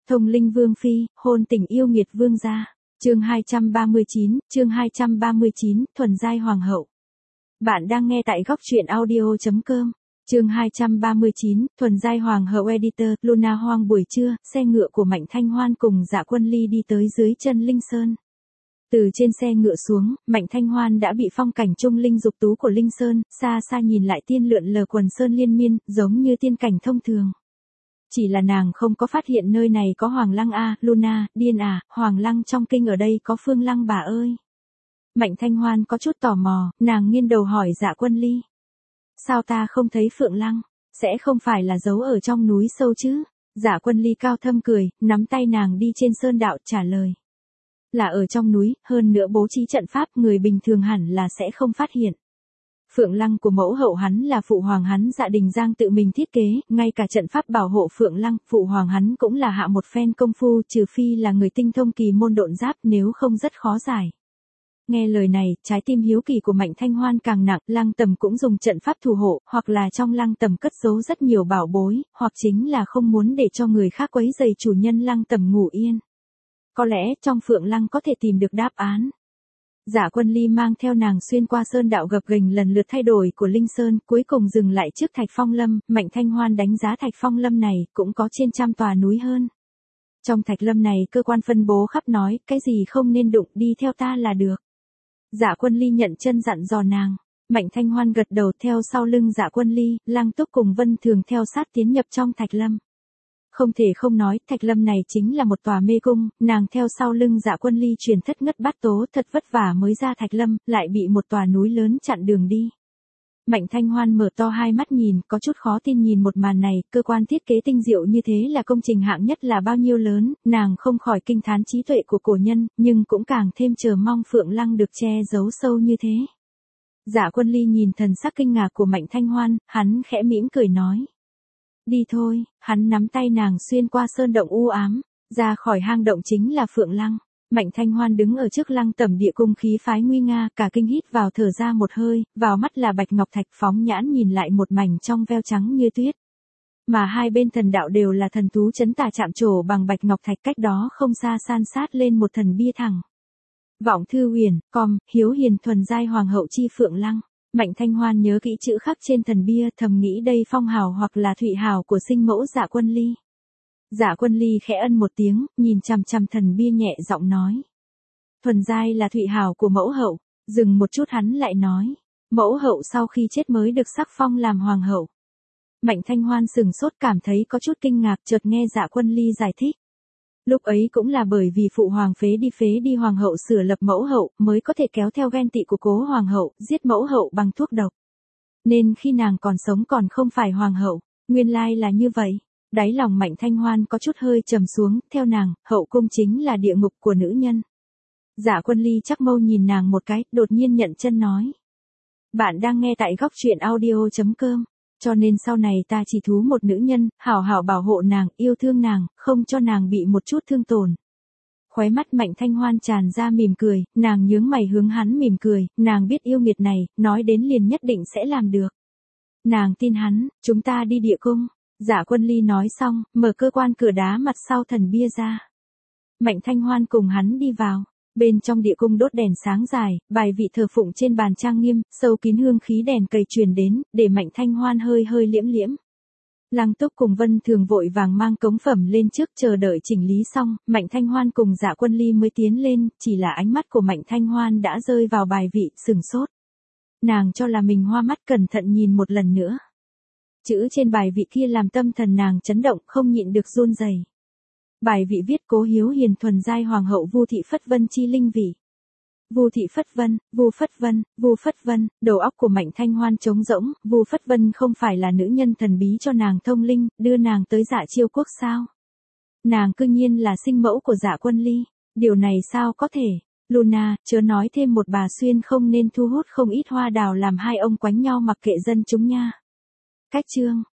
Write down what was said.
Thông linh vương phi, hôn tình yêu nghiệt vương gia. Chương 239, thuần giai hoàng hậu. Bạn đang nghe tại góc truyện audio.com. Chương 239, thuần giai hoàng hậu editor, Luna Hoang buổi trưa, xe ngựa của Mạnh Thanh Hoan cùng Dạ Quân Ly đi tới dưới chân Linh Sơn. Từ trên xe ngựa xuống, Mạnh Thanh Hoan đã bị phong cảnh trung linh dục tú của Linh Sơn, xa xa nhìn lại tiên lượn lờ quần sơn liên miên, giống như tiên cảnh thông thường. Chỉ là nàng không có phát hiện nơi này có Hoàng Lăng a, Luna, điên à, Hoàng Lăng trong kinh ở đây có Phương Lăng bà ơi. Mạnh Thanh Hoan có chút tò mò, nàng nghiêng đầu hỏi Dạ Quân Ly. Sao ta không thấy Phượng Lăng, sẽ không phải là giấu ở trong núi sâu chứ? Dạ Quân Ly cao thâm cười, nắm tay nàng đi trên sơn đạo trả lời. Là ở trong núi, hơn nữa bố trí trận pháp người bình thường hẳn là sẽ không phát hiện. Phượng Lăng của mẫu hậu hắn là phụ hoàng hắn Dạ Đình Giang tự mình thiết kế, ngay cả trận pháp bảo hộ Phượng Lăng, phụ hoàng hắn cũng là hạ một phen công phu, trừ phi là người tinh thông kỳ môn độn giáp, nếu không rất khó giải. Nghe lời này, trái tim hiếu kỳ của Mạnh Thanh Hoan càng nặng, Lăng Tầm cũng dùng trận pháp thủ hộ, hoặc là trong Lăng Tầm cất giấu rất nhiều bảo bối, hoặc chính là không muốn để cho người khác quấy rầy chủ nhân Lăng Tầm ngủ yên. Có lẽ trong Phượng Lăng có thể tìm được đáp án. Dạ Quân Ly mang theo nàng xuyên qua sơn đạo gập ghềnh lần lượt thay đổi của Linh Sơn, cuối cùng dừng lại trước Thạch Phong Lâm. Mạnh Thanh Hoan đánh giá Thạch Phong Lâm này cũng có trên trăm tòa núi hơn. Trong Thạch Lâm này cơ quan phân bố khắp nói, cái gì không nên đụng, đi theo ta là được. Dạ Quân Ly nhận chân dặn dò nàng. Mạnh Thanh Hoan gật đầu theo sau lưng Dạ Quân Ly, Lăng Túc cùng Vân Thường theo sát tiến nhập trong Thạch Lâm. Không thể không nói, Thạch Lâm này chính là một tòa mê cung, nàng theo sau lưng Dạ Quân Ly truyền thất ngất bát tố, thật vất vả mới ra Thạch Lâm, lại bị một tòa núi lớn chặn đường đi. Mạnh Thanh Hoan mở to hai mắt nhìn, có chút khó tin nhìn một màn này, cơ quan thiết kế tinh diệu như thế là công trình hạng nhất là bao nhiêu lớn, nàng không khỏi kinh thán trí tuệ của cổ nhân, nhưng cũng càng thêm chờ mong Phượng Lăng được che giấu sâu như thế. Dạ Quân Ly nhìn thần sắc kinh ngạc của Mạnh Thanh Hoan, hắn khẽ mỉm cười nói. Đi thôi, hắn nắm tay nàng xuyên qua sơn động u ám, ra khỏi hang động chính là Phượng Lăng. Mạnh Thanh Hoan đứng ở trước Lăng Tẩm địa cung khí phái nguy nga, cả kinh hít vào thở ra một hơi, vào mắt là bạch ngọc thạch, phóng nhãn nhìn lại một mảnh trong veo trắng như tuyết. Mà hai bên thần đạo đều là thần thú chấn tà chạm trổ bằng bạch ngọc thạch, cách đó không xa san sát lên một thần bia thẳng. Vọng thư huyền, hiếu hiền thuần giai hoàng hậu chi Phượng Lăng. Mạnh Thanh Hoan nhớ kỹ chữ khắc trên thần bia, thầm nghĩ đây phong hào hoặc là thụy hào của sinh mẫu Dạ Quân Ly. Dạ Quân Ly khẽ ân một tiếng, nhìn chằm chằm thần bia nhẹ giọng nói. Thuần giai là thụy hào của mẫu hậu. Dừng một chút hắn lại nói. Mẫu hậu sau khi chết mới được sắc phong làm hoàng hậu. Mạnh Thanh Hoan sừng sốt cảm thấy có chút kinh ngạc, chợt nghe Dạ Quân Ly giải thích. Lúc ấy cũng là bởi vì phụ hoàng phế đi hoàng hậu sửa lập mẫu hậu, mới có thể kéo theo ghen tị của cố hoàng hậu, giết mẫu hậu bằng thuốc độc. Nên khi nàng còn sống còn không phải hoàng hậu, nguyên lai là như vậy. Đáy lòng Mạnh Thanh Hoan có chút hơi trầm xuống, theo nàng, hậu cung chính là địa ngục của nữ nhân. Dạ Quân Ly chắc mâu nhìn nàng một cái, đột nhiên nhận chân nói. Bạn đang nghe tại góc truyện audio.com. Cho nên sau này ta chỉ thú một nữ nhân, hảo hảo bảo hộ nàng, yêu thương nàng, không cho nàng bị một chút thương tổn. Khóe mắt Mạnh Thanh Hoan tràn ra mỉm cười, nàng nhướng mày hướng hắn mỉm cười, nàng biết yêu nghiệt này, nói đến liền nhất định sẽ làm được. Nàng tin hắn, chúng ta đi địa cung. Dạ Quân Ly nói xong, mở cơ quan cửa đá mặt sau thần bia ra. Mạnh Thanh Hoan cùng hắn đi vào. Bên trong địa cung đốt đèn sáng dài, bài vị thờ phụng trên bàn trang nghiêm, sâu kín hương khí đèn cầy truyền đến, để Mạnh Thanh Hoan hơi hơi liễm liễm. Lăng Túc cùng Vân Thường vội vàng mang cống phẩm lên trước chờ đợi chỉnh lý xong, Mạnh Thanh Hoan cùng Dạ Quân Ly mới tiến lên, chỉ là ánh mắt của Mạnh Thanh Hoan đã rơi vào bài vị, sừng sốt. Nàng cho là mình hoa mắt cẩn thận nhìn một lần nữa. Chữ trên bài vị kia làm tâm thần nàng chấn động, không nhịn được run rẩy. Bài vị viết cố hiếu hiền thuần giai hoàng hậu Vu Thị Phất Vân chi linh vị. Vu Thị Phất Vân, Vu Phất Vân, đầu óc của Mạnh Thanh Hoan trống rỗng, Vu Phất Vân không phải là nữ nhân thần bí cho nàng thông linh, đưa nàng tới Dạ Chiêu quốc sao? Nàng cư nhiên là sinh mẫu của Dạ Quân Ly, điều này sao có thể? Luna, chớ nói thêm một bà xuyên không nên thu hút không ít hoa đào làm hai ông quánh nhau mặc kệ dân chúng nha. Cách chương